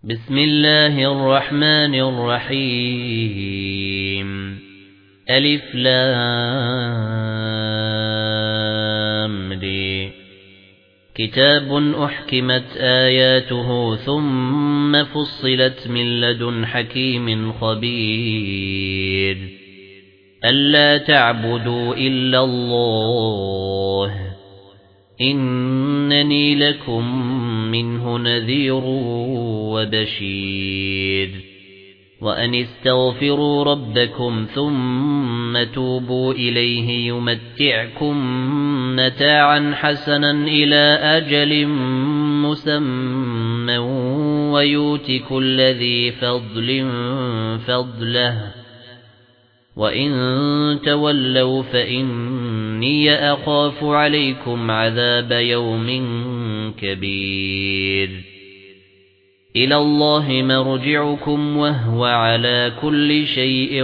بسم الله الرحمن الرحيم ألف لام ر كتاب أحكمت آياته ثم فصلت من لدن حكيم خبير ألا تعبدوا إلا الله إنني لكم منه نذير وبشير وأن استغفروا ربكم ثم توبوا إليه يمتعكم متاعا حسنا إلى أجل مسمى ويؤت كل ذي فضل فضله وإن تولوا فإني أخاف عليكم عذاب يوم كبير إلى الله مرجعكم وهو على كل شيء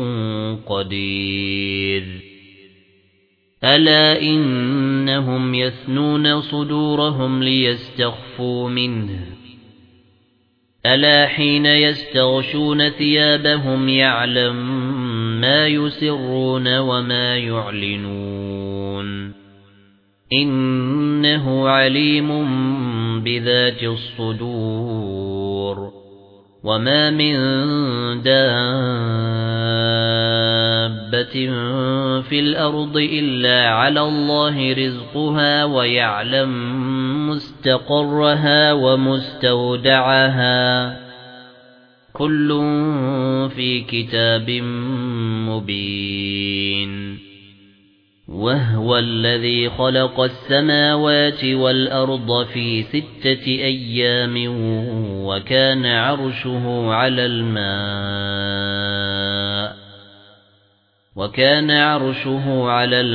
قدير ألا إنهم يثنون صدورهم ليستخفوا منه ألا حين يستغشون ثيابهم يعلم ما يسرون وما يعلنون إنه عليم بذات الصدور وما من دابة في الأرض إلا على الله رزقها ويعلم مستقرها ومستودعها كل في كتاب مبين وهو الذي خلق السماوات والأرض في 6 أيام وكان عرشه على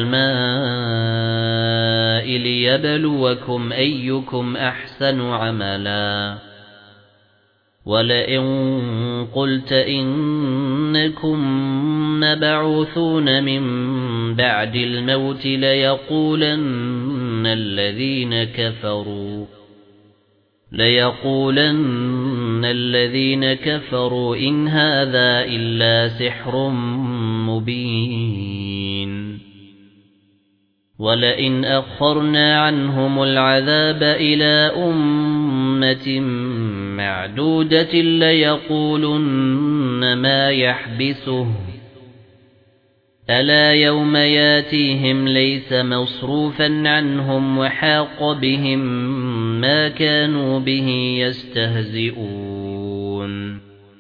الماء ليبلوكم أيكم أحسن عملا ولئن قلت إنكم مبعوثون من بعد الموت ليقولن الذين كفروا إن هذا إلا سحر مبين ولئن أخرنا عنهم العذاب إلى أمة معدودة ليقولن ما يحبسه ألا يوم ياتيهم ليس مصروفا عنهم وحاق بهم ما كانوا به يستهزئون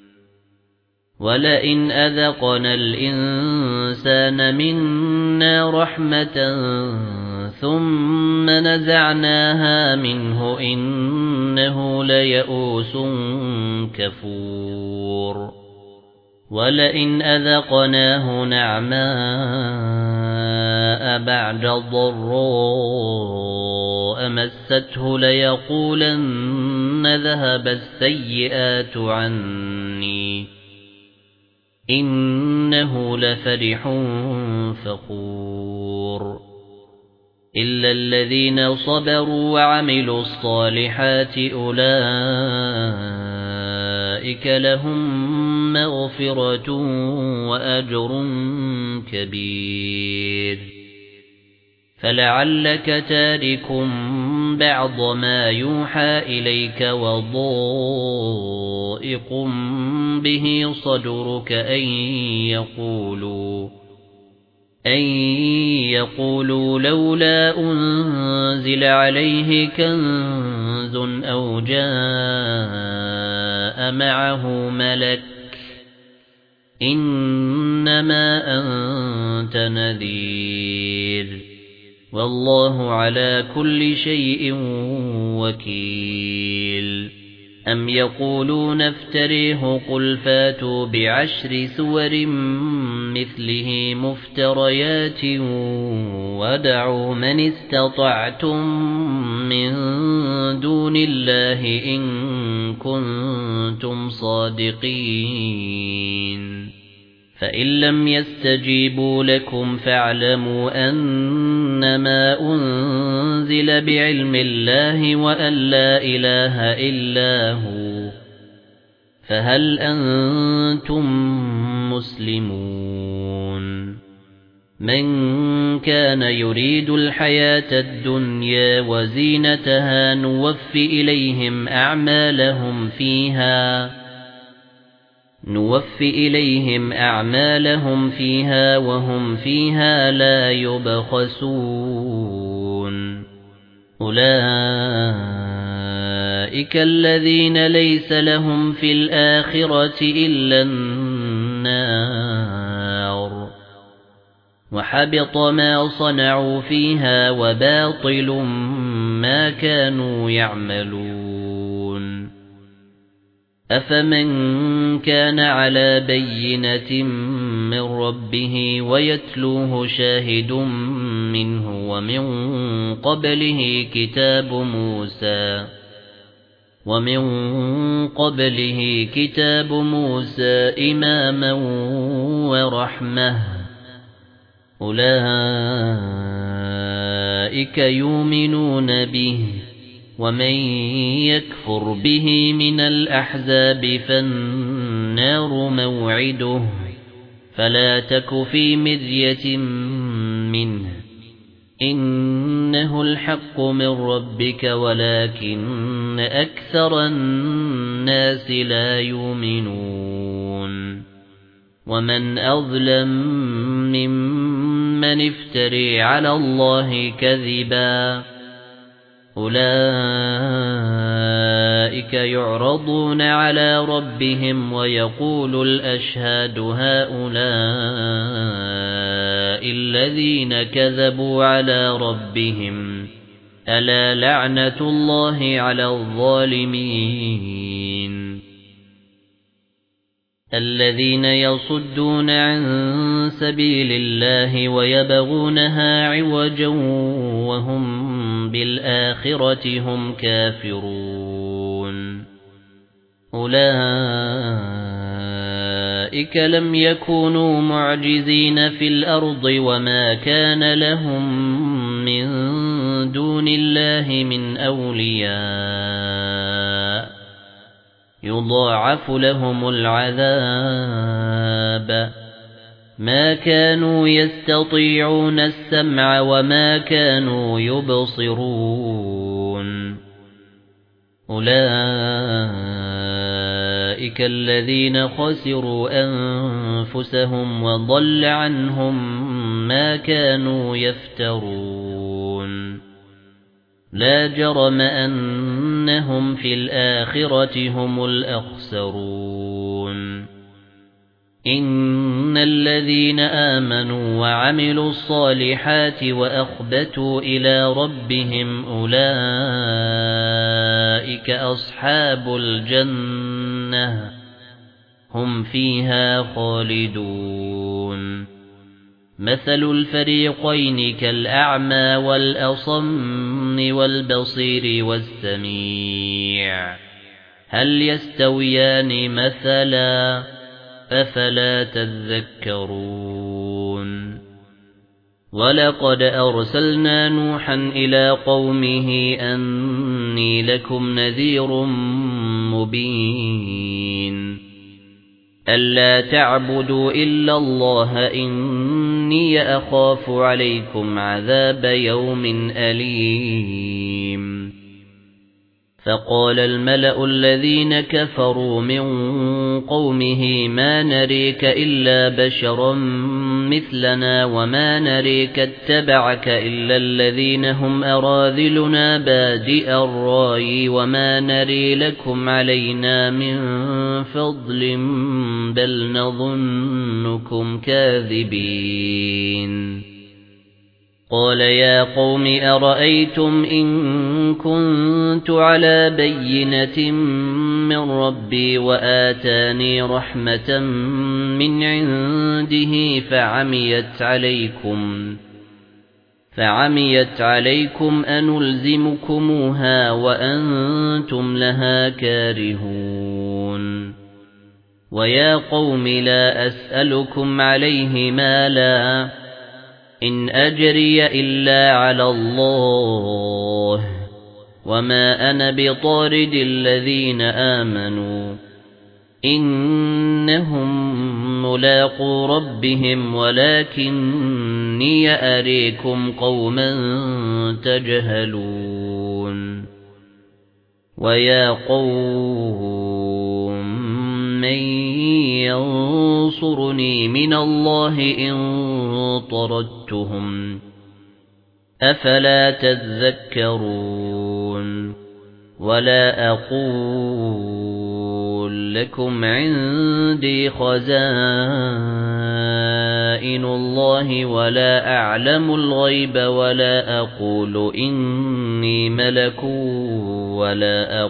ولئن أذقنا الإنسان منا رحمة ثم نزعناها منه إنه ليئوس كفور ولئن أذقناه نعماء بعد ضراء مسته ليقولن ذهب السيئات عني إنه لفرح فخور إلا الذين صبروا وعملوا الصالحات أولئك لهم مغفرة وأجر كبير فلعلك تارك بعض ما يوحى إليك وضائق به صدرك أن يقولوا لولا أنزل عليه كنز أو جاء معه ملك إنما أنت نذير والله على كل شيء وكيل أم يقولون افتريه قل فاتوا ب10 سور مثله مفتريات ودعوا من استطعتم من دون الله إن كنتم صادقين فإن لم يستجيبوا لكم فاعلموا أنما أنزل بعلم الله وأن لا إله إلا هو فهل أنتم مسلمون من كان يريد الحياة الدنيا وزينتها نوفي إليهم أعمالهم فيها وهم فيها لا يبخسون أولئك الذين ليس لهم في الآخرة إلا النار وحبط ما صنعوا فيها وباطل ما كانوا يعملون أفمن كان على بينة من ربه ويتلوه شاهد منه ومن قبله كتاب موسى إماما ورحمة أولئك يؤمنون به ومن يكفر به من الأحزاب فالنار موعده فلا تك في مرية منه إنه الحق من ربك ولكن أكثر الناس لا يؤمنون ومن أظلم ممن افتري على الله كذبا أولئك يعرضون على ربهم ويقول الأشهاد هؤلاء الذين كذبوا على ربهم ألا لعنة الله على الظالمين الذين يصدون عن سبيل الله ويبغونها عوجا وهم بالآخرة هم كافرون أولئك لم يكونوا معجزين في الأرض وما كان لهم من دون الله من أولياء يضاعف لهم العذاب ما كانوا يستطيعون السمع وما كانوا يبصرون أولئك الذين خسروا أنفسهم وضل عنهم ما كانوا يفترون لا جرم أنهم في الآخرة هم الأخسرون إن الذين آمنوا وعملوا الصالحات وأخبتوا إلى ربهم أولئك أصحاب الجنة هم فيها خالدون مثل الفريقين كالأعمى والأصم والبصير والسميع هل يستويان مثلا أفلا تذكرون ولقد أرسلنا نوحا إلى قومه أني لكم نذير مبين ألا تعبدوا إلا الله إني أخاف عليكم عذاب يوم أليم فقال الملأ الذين كفروا من قومه ما نريك إلا بشرا مثلنا وما نريك اتبعك إلا الذين هم أراذلنا بادئ الرأي وما نري لكم علينا من فضل بل نظنكم كاذبين قال يا قوم أرأيتم إن كنت على بينة من ربي وآتاني رحمة من عنده فعميت عليكم أنلزمكموها وأنتم لها كارهون ويا قوم لا أسألكم عليه مالا إن أجري إلا على الله وما أنا بطارد الذين آمنوا إنهم ملاقو ربهم ولكني أريكم قوما تجهلون ويا قوم من ينصرني من الله إن طردتهم أفلا تذكرون ولا أقول لكم عندي خزائن الله ولا أعلم الغيب ولا أقول إني ملك ولا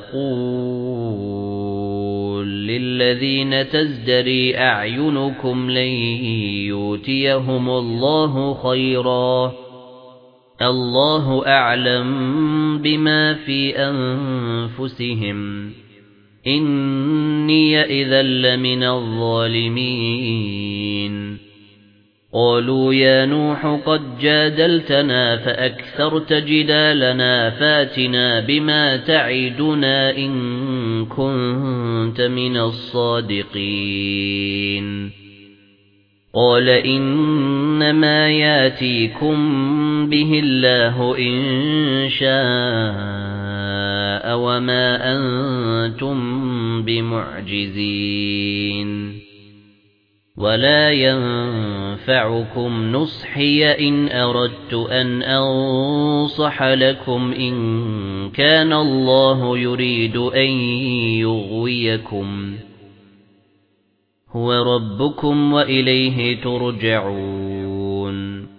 أقول للذين تزدري أعينكم لن يؤتيهم الله خيرا الله أعلم بما في أنفسهم إني إذا لمن الظالمين قالوا يا نوح قد جادلتنا فأكثرت جدالنا فاتنا بما تعدنا إن كنت من الصادقين قال إنما ياتيكم به الله إن شاء وما أنتم بمعجزين ولا ينفعكم نصحي إن أردت أن أنصح لكم إن كان الله يريد أن يغويكم هو ربكم وإليه ترجعون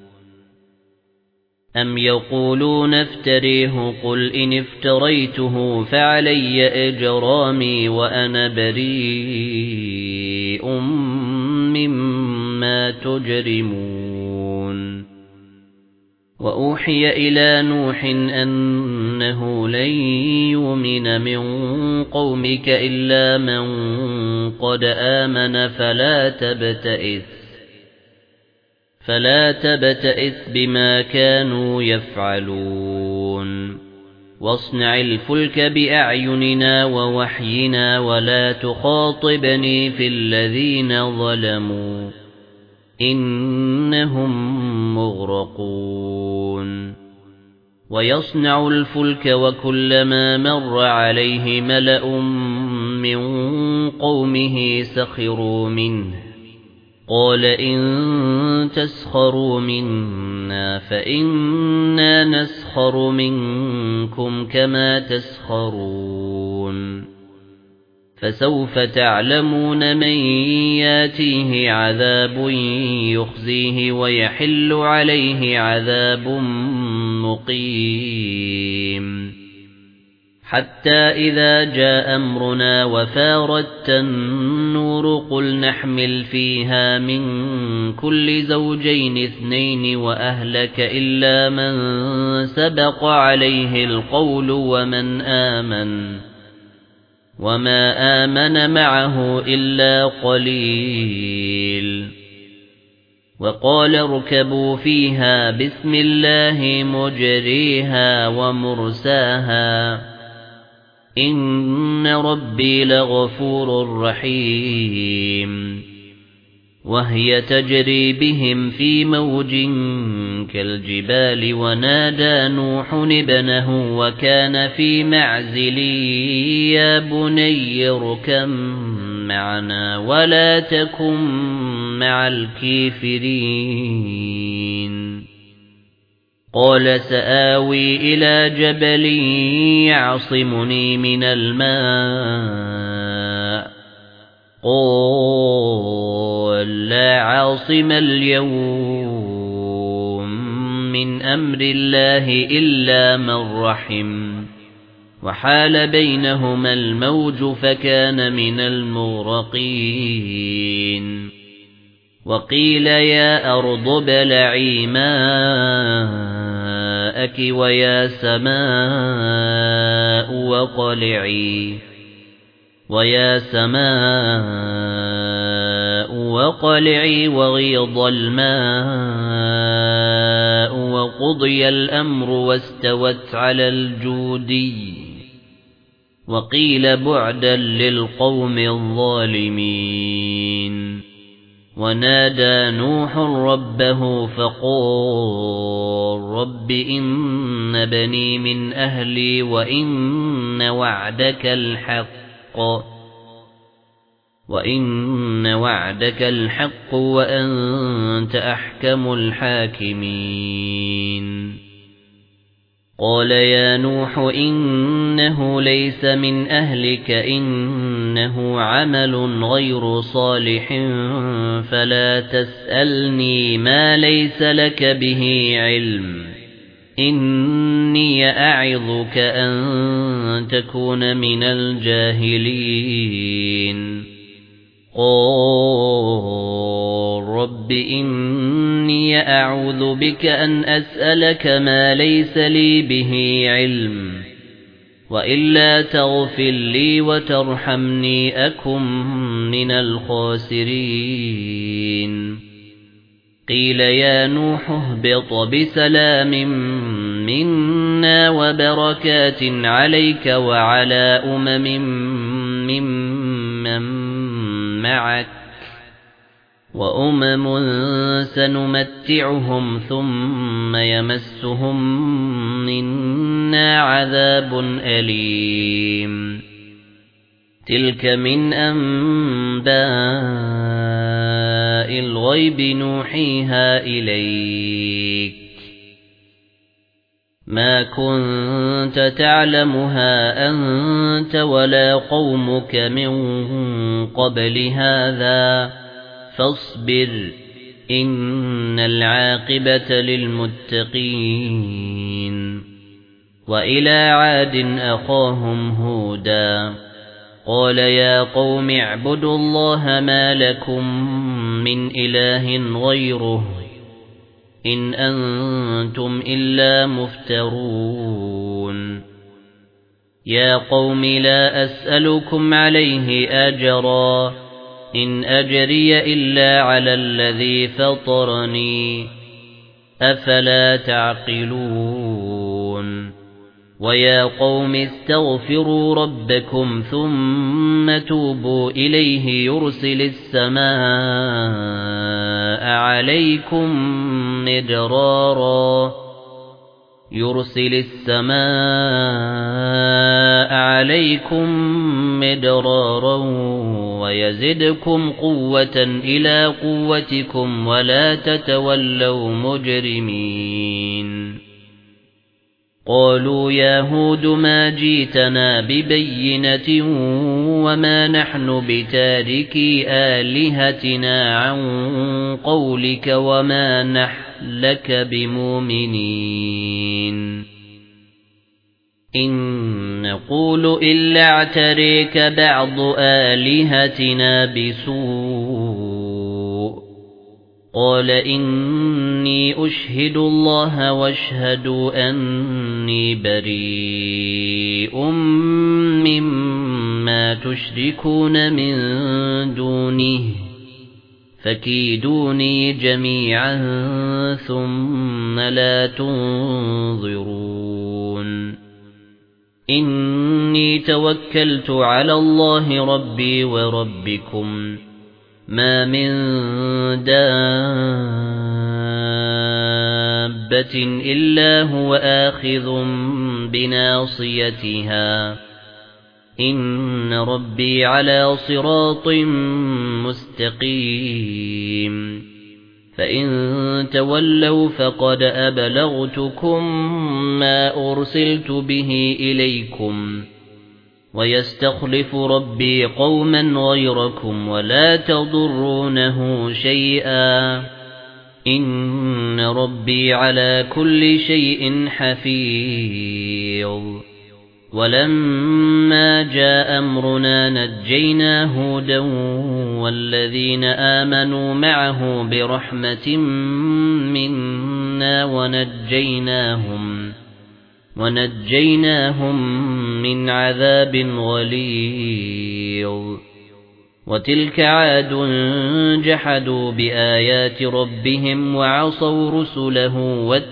أم يقولون افتريه قل إن افتريته فعلي إجرامي وأنا بريء مما تجرمون وأوحي إلى نوح أنه لن يؤمن من قومك إلا من قد آمن فلا تبتئس بما كانوا يفعلون واصنع الفلك بأعيننا ووحينا ولا تخاطبني في الذين ظلموا إنهم مغرقون ويصنع الفلك وكلما مر عليه ملأ من قومه سخروا منه قال إن تسخروا منا فإنا نسخر منكم كما تسخرون فسوف تعلمون من ياتيه عذاب يخزيه ويحل عليه عذاب مقيم حتى إذا جاء أمرنا وفارت النور قل نحمل فيها من كل زوجين اثنين وأهلك إلا من سبق عليه القول وما آمن معه إلا قليل وقال اركبوا فيها بسم الله مجريها ومرساها إن ربي لغفور رحيم وهي تجري بهم في موج كالجبال ونادى نوح ابنه وكان في معزل يا بني اركب معنا ولا تكن مع الكافرين قال سآوي إلى جبل يعصمني من الماء قال لا عاصم اليوم من أمر الله إلا من رحم وحال بينهما الموج فكان من المغرقين وقيل يا أرض ابلعي ماءك ويا سماء وقلعي وغيض الماء وقضي الأمر واستوت على الجودي وقيل بعدا للقوم الظالمين ونادى نوح ربه فقال رب إن بني من أهلي وإن وعدك الحق وأنت أحكم الحاكمين قال يا نوح إنه ليس من أهلك إنه عمل غير صالح فلا تسألني ما ليس لك به علم إني أعظك أن تكون من الجاهلين قال رب إني أعوذ بك أن أسألك ما ليس لي به علم وإلا تغفر لي وترحمني أكن من الخاسرين قيل يا نوح اهبط بسلام منا وبركات عليك وعلى ممن معك وأمم سنمتعهم ثم يمسهم منا عذاب أليم تلك من أنباء الغيب نوحيها إليك ما كنت تعلمها أنت ولا قومك من قبل هذا فاصبر إن العاقبة للمتقين وإلى عاد أخاهم هودا قال يا قوم اعبدوا الله ما لكم من إله غيره إن أنتم إلا مفترون يا قوم لا أسألكم عليه أجرا إن أجري إلا على الذي فطرني أفلا تعقلون ويا قوم استغفروا ربكم ثم توبوا إليه يرسل السماء عليكم مدرارا ويزدكم قوة إلى قوتكم ولا تتولوا مجرمين قالوا يا هود ما جئتنا ببينة وما نحن بتاركي آلهتنا عن قولك وما نحن لك بمؤمنين إن نقول إلا اعتريك بعض آلهتنا بسوء قال إني أشهد الله واشهدوا أني بريء مما تشركون من دونه فكيدوني جميعا ثم لا تنظرون إني توكلت على الله ربي وربكم ما من دابة إلا هو آخذ بناصيتها إن ربي على صراط مستقيم فإن تولوا فقد أبلغتكم ما أرسلت به إليكم ويستخلف ربي قوما غيركم ولا تضرونه شيئا إن ربي على كل شيء حفيظ ولما جاء أمرنا نجينا هودا والذين آمنوا معه برحمة منا ونجيناهم من عذاب غليظ وتلك عاد جحدوا بآيات ربهم وعصوا رسله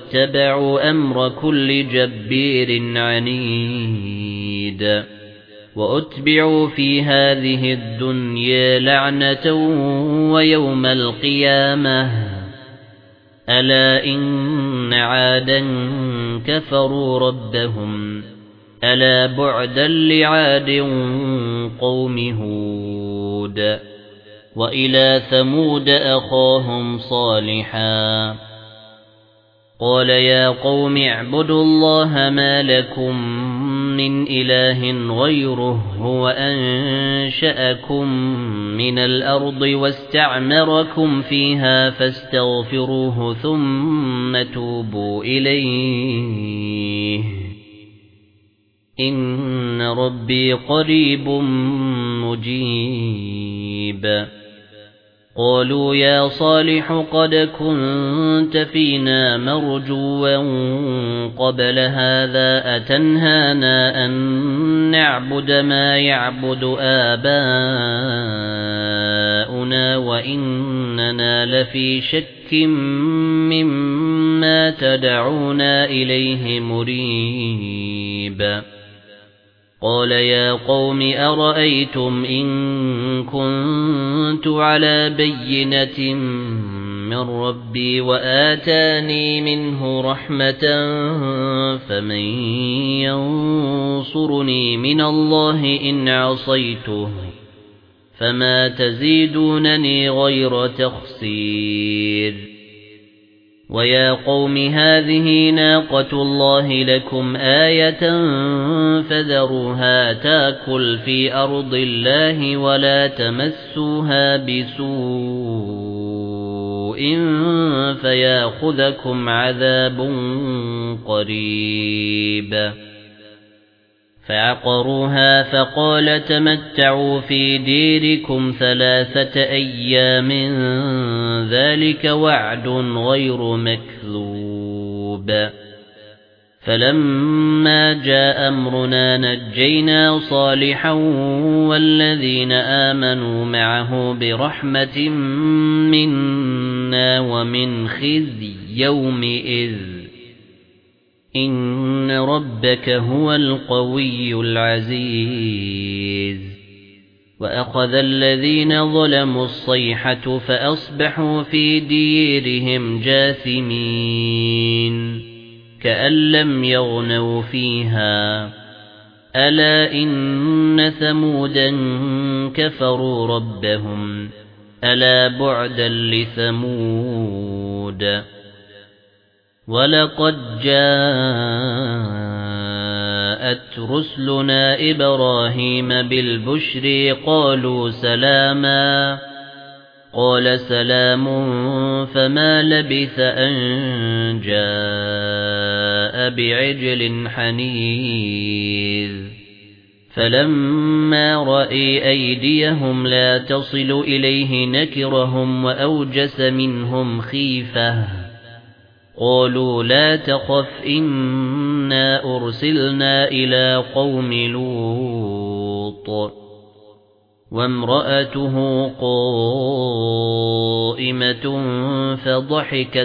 واتبعوا أمر كل جبير عنيد وأتبعوا في هذه الدنيا لعنة ويوم القيامة ألا إن عادا كفروا ربهم ألا بعدا لعاد قوم هود وإلى ثمود أخاهم صالحا قال يا قوم اعبدوا الله ما لكم من إله غيره هو أنشأكم من الأرض واستعمركم فيها فاستغفروه ثم توبوا إليه إن ربي قريب مجيب قالوا يا صالح قد كنت فينا مرجوا قبل هذا أتنهانا أن نعبد ما يعبد آباؤنا وإننا لفي شك مما تدعونا إليه مريب قال يا قوم أرأيتم إن كنت على بينة من ربي وآتاني منه رحمة فمن ينصرني من الله إن عصيته فما تزيدونني غير تخسير ويا قوم هذه ناقة الله لكم آية فذروها تاكل في أرض الله ولا تمسوها بسوء فياخذكم عذاب قريب فعقروها فقال تمتعوا في ديركم 3 أيام ذلك وعد غير مكذوب فلما جاء أمرنا نجينا صالحا والذين آمنوا معه برحمة منا ومن خزي يومئذ إن ربك هو القوي العزيز وأخذ الذين ظلموا الصيحة فأصبحوا في ديرهم جاثمين كأن لم يغنوا فيها ألا إن ثمودا كفروا ربهم ألا بعدا لثمود ولقد جاءت رسلنا إبراهيم بالبشر قالوا سلاما قال سلام فما لبث أن جاء بعجل حنيذ فلما رأي أيديهم لا تصل إليه نكرهم وأوجس منهم خيفة قالوا لا تخف إنا أرسلنا إلى قوم لوط وامرأته قائمة فضحكت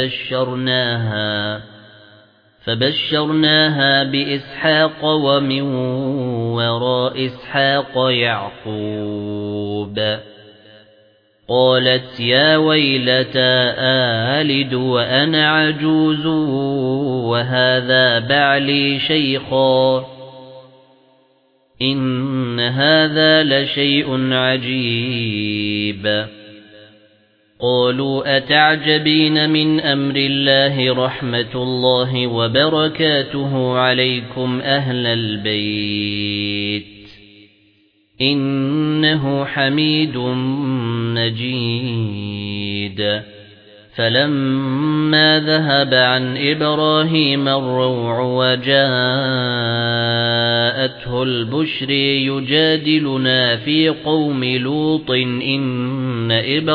فبشرناها بإسحاق ومن وراء إسحاق يعقوب قالت يا ويلتى آلد وأنا عجوز وهذا بعلي شيخا إن هذا لشيء عجيب قالوا أتعجبين من أمر الله رحمة الله وبركاته عليكم أهل البيت إنه حميد مجيد فلما ذهب عن إبراهيم الروع وجاءته البشر يجادلنا في قوم لوط إن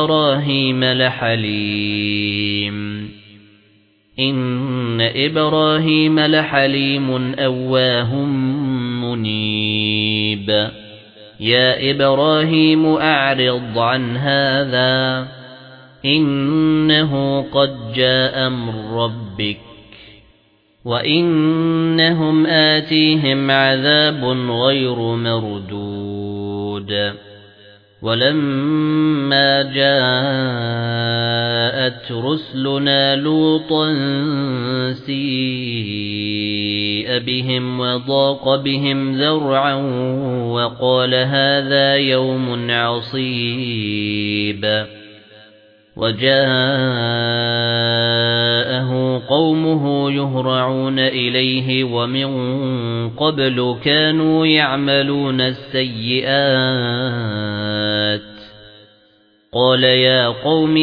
إبراهيم لحليم أواه منيب يا إبراهيم أعرض عن هذا إنه قد جاء أمر ربك وإنهم آتيهم عذاب غير مردود ولما جاءت رسلنا لوطا سيء بهم وضاق بهم ذرعا وقال هذا يوم عصيب وجاءه قومه يهرعون إليه ومن قبل كانوا يعملون السيئات قال يا قوم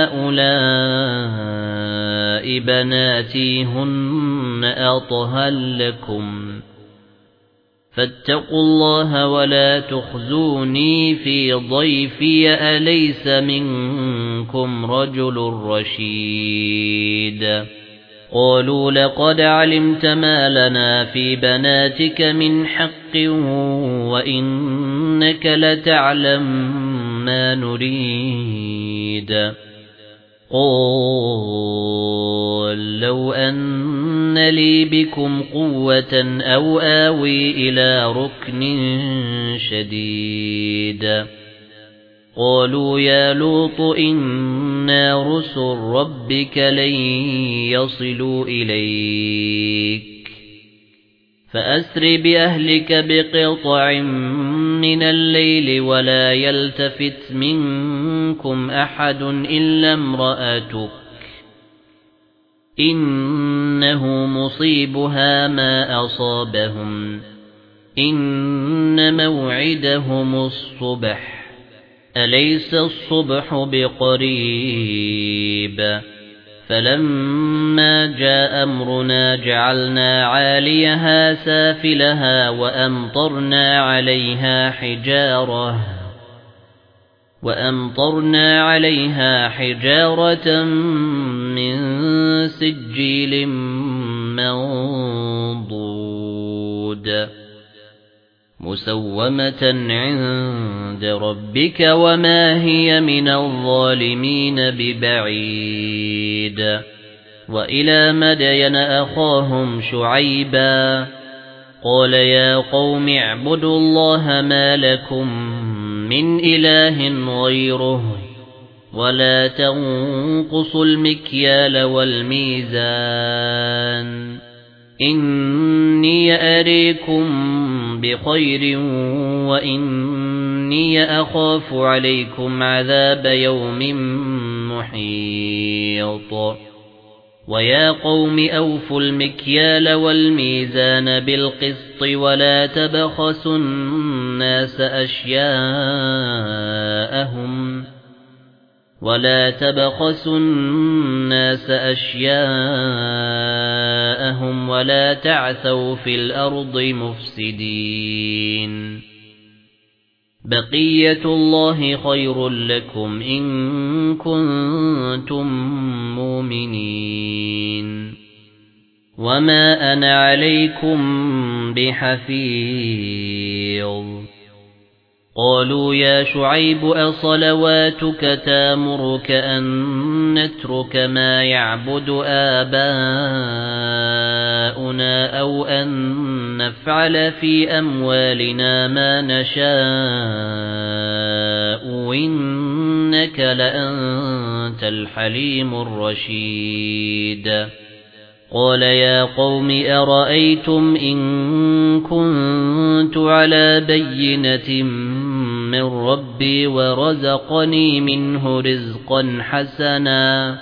هؤلاء بناتي هن أطهر لكم فاتقوا الله ولا تخزوني في ضيفي أليس منكم رجل رشيد قالوا لقد علمت ما لنا في بناتك من حق وإنك لتعلم ما نريد قال لو أن لي بكم قوة أو آوي إلى ركن شديد قالوا يا لوط إنا رسل ربك لن يصلوا إليك فأسر بأهلك بقطع من الليل ولا يلتفت منكم أحد إلا امرأتك إنه مصيبها ما أصابهم إن موعدهم الصبح أليس الصبح بقريب فلما جاء أمرنا جعلنا عاليها سافلها وأمطرنا عليها حجارة من سجيل منضود مسومة عند ربك وما هي من الظالمين ببعيد وإلى مدين أخاهم شعيبا قال يا قوم اعبدوا الله ما لكم من إله غيره ولا تنقصوا المكيال والميزان إني أريكم بخير وإني أخاف عليكم عذاب يوم محيط ويا قوم أوفوا المكيال والميزان بالقسط ولا تبخسوا الناس أشياءهم ولا تعثوا في الأرض مفسدين بقية الله خير لكم إن كنتم مؤمنين وما أنا عليكم بحفيظ قالوا يا شعيب أصلواتك تامرك أن نترك ما يعبد آباؤنا أو أن نفعل في أموالنا ما نشاء إنك لأنت الحليم الرشيد قال يا قوم أرأيتم إن كنت على بينة من ربي ورزقني منه رزقا حسنا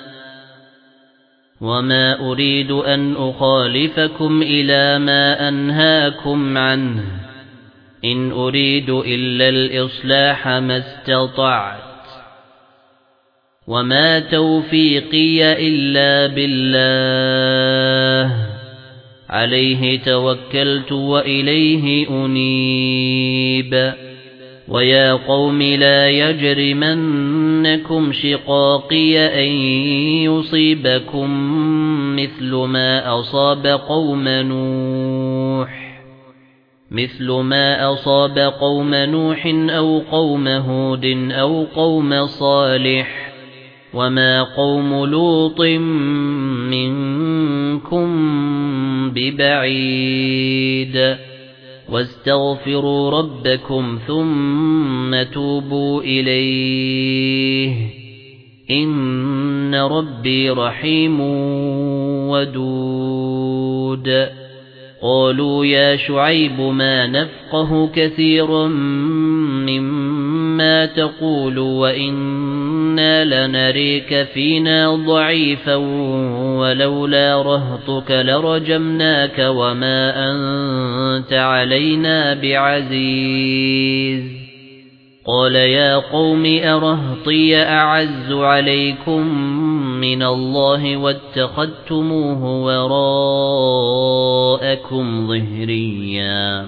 وما أريد أن أخالفكم إلى ما أنهاكم عنه إن أريد إلا الإصلاح ما استطعت وما توفيقي إلا بالله عليه توكلت وإليه أنيب ويا قوم لا يجرمنكم شقاقي أن يصيبكم مثل ما أصاب قوم نوح أو قوم هود أو قوم صالح وما قوم لوط منكم ببعيد واستغفروا ربكم ثم توبوا إليه إن ربي رحيم ودود قالوا يا شعيب ما نفقه كثيرا مما تقول وإنا لنريك فينا ضعيفا ولولا رهطك لرجمناك وما أنت علينا بعزيز قال يا قوم أرهطي أعز عليكم من الله واتخذتموه وراءكم ظهريا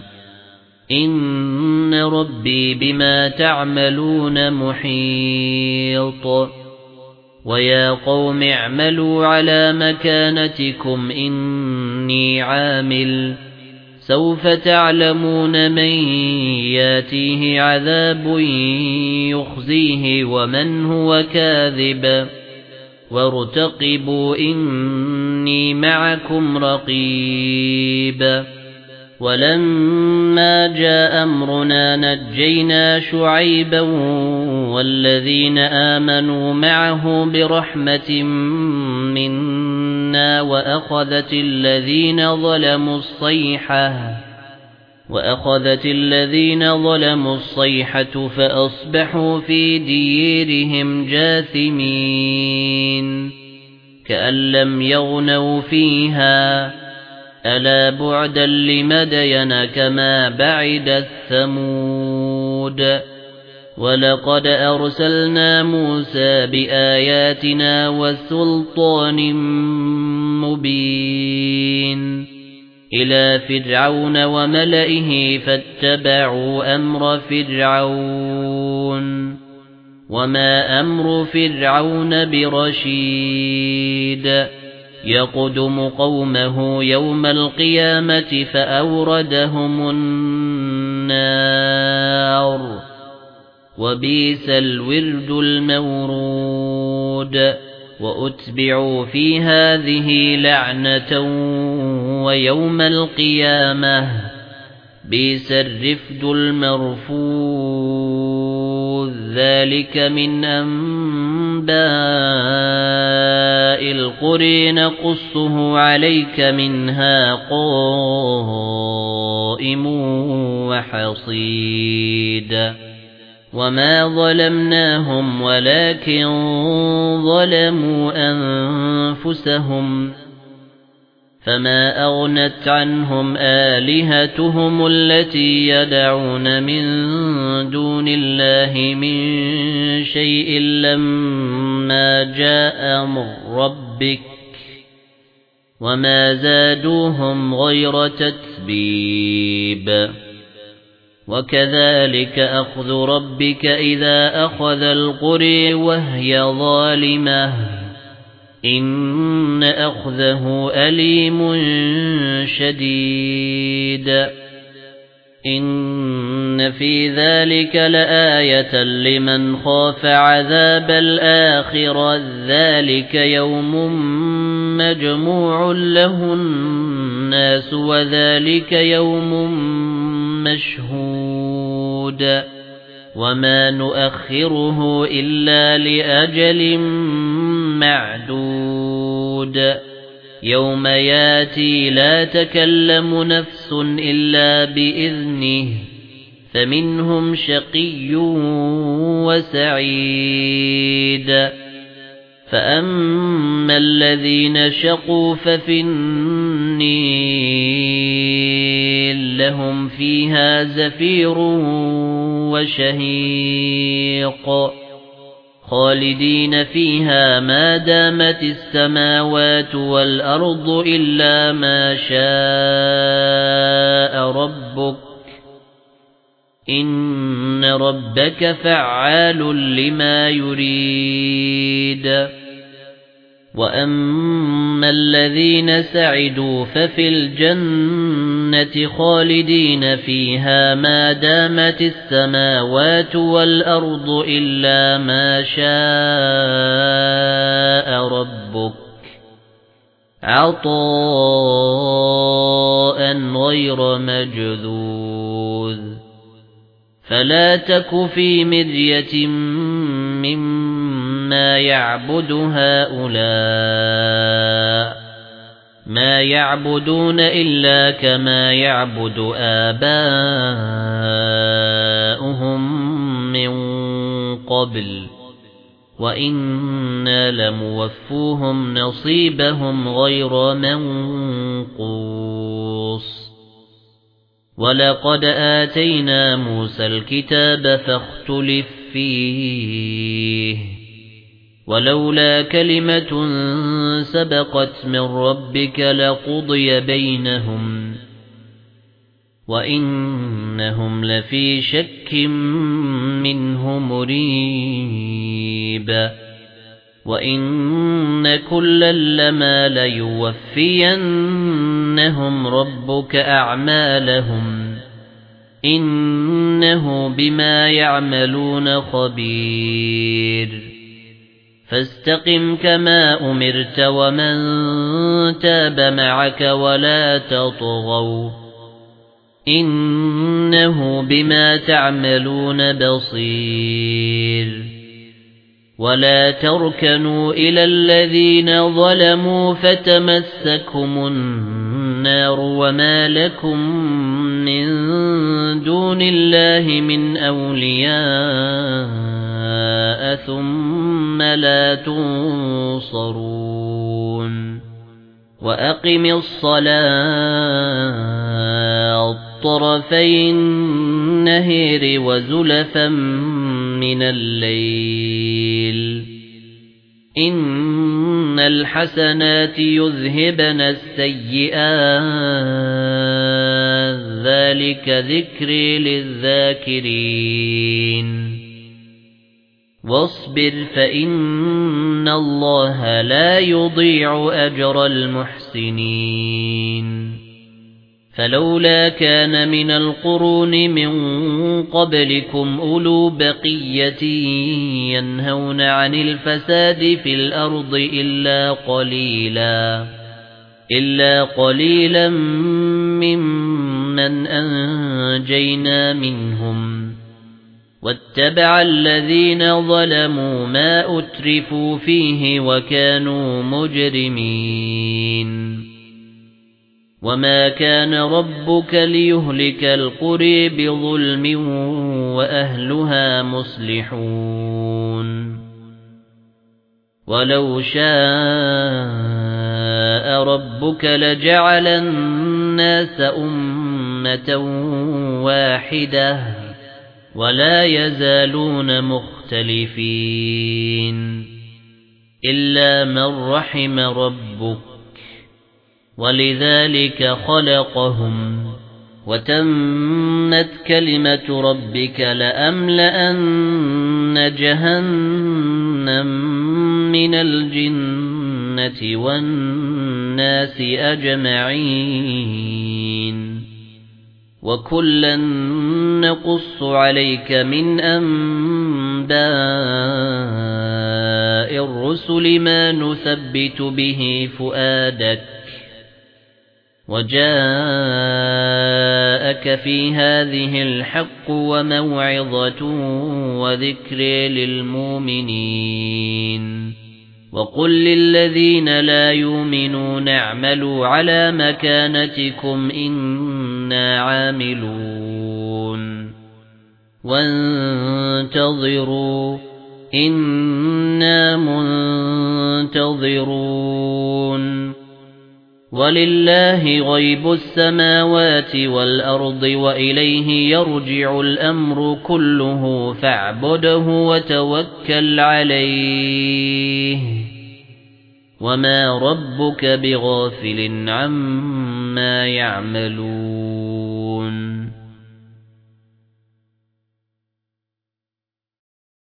إن ربي بما تعملون محيط ويا قوم اعملوا على مكانتكم إني عامل سوف تعلمون من ياتيه عذاب يخزيه ومن هو كاذب وارتقبوا إني معكم رقيب ولما جاء أمرنا نجينا شعيبا والذين آمنوا معه برحمة منا وأخذت الذين ظلموا الصيحة فأصبحوا في ديرهم جاثمين كأن لم يغنوا فيها ألا بعدا لمدين كما بعدت ثمود ولقد أرسلنا موسى بآياتنا وسلطان مبين إلى فرعون وملئه فاتبعوا أمر فرعون وما أمر فرعون برشيد يقدم قومه يوم القيامة فأوردهم النار وبئس الورد المورود وأتبعوا في هذه لعنة ويوم القيامة بئس الرفد المرفوض ذلك من أنباء القرى نقصه عليك منها قائم وحصيد وما ظلمناهم ولكن ظلموا أنفسهم فما أغنت عنهم آلهتهم التي يدعون من دون الله من شيء لما جاء أمر ربك وما زادوهم غير تتبيب وكذلك أخذ ربك إذا أخذ القرى وهي ظالمة إن أخذه أليم شديد إن في ذلك لآية لمن خاف عذاب الآخرة ذلك يوم مجموع له الناس وذلك يوم مشهود وما نؤخره إلا لأجل معدود يوم ياتي لا تكلم نفس إلا بإذنه فمنهم شقي وسعيد فأما الذين شقوا ففي النير لهم فيها زفير وشهيق خالدين فيها ما دامت السماوات والأرض إلا ما شاء ربك إن ربك فعال لما يريد وأما الذين سعدوا ففي الجنة خالدين فيها ما دامت السماوات والأرض إلا ما شاء ربك عطاء غير مجذوذ فلا تك في مرية مما يعبد هؤلاء ما يعبدون إلا كما يعبد آباؤهم من قبل وإنا لموفوهم نصيبهم غير منقوص ولقد آتينا موسى الكتاب فاختلف فيه ولولا كلمة سبقت من ربك لقضي بينهم وإنهم لفي شك منه مريب وإن كلا لما ليوفينهم ربك أعمالهم إنه بما يعملون خبير فاستقم كما أمرت ومن تاب معك ولا تطغوا إنه بما تعملون بصير ولا تركنوا إلى الذين ظلموا فتمسكم النار وما لكم من دون الله من أولياء ثم لا تنصرون وأقم الصلاة طرفي النهار وزلفا من الليل إن الحسنات يذهبن السيئات ذلك ذكر للذاكرين واصبر فإن الله لا يضيع أجر المحسنين فلولا كان من القرون من قبلكم أولو بقية ينهون عن الفساد في الأرض إلا قليلا ممن أنجينا منهم واتبع الذين ظلموا ما أترفوا فيه وكانوا مجرمين وما كان ربك ليهلك القرى بظلم وأهلها مصلحون ولو شاء ربك لجعل الناس أمة واحدة ولا يزالون مختلفين إلا من رحم ربك ولذلك خلقهم وتمت كلمة ربك لأملأن جهنم من الجنة والناس أجمعين وكلا نقص عليك من أنباء الرسل ما نثبت به فؤادك وجاءك في هذه الحق وموعظة وذكر للمؤمنين وقل للذين لا يؤمنون اعملوا على مكانتكم إنا عاملون وانتظروا إنا منتظرون ولله غيب السماوات والأرض وإليه يرجع الأمر كله فاعبده وتوكل عليه وما ربك بغافل عما يعملون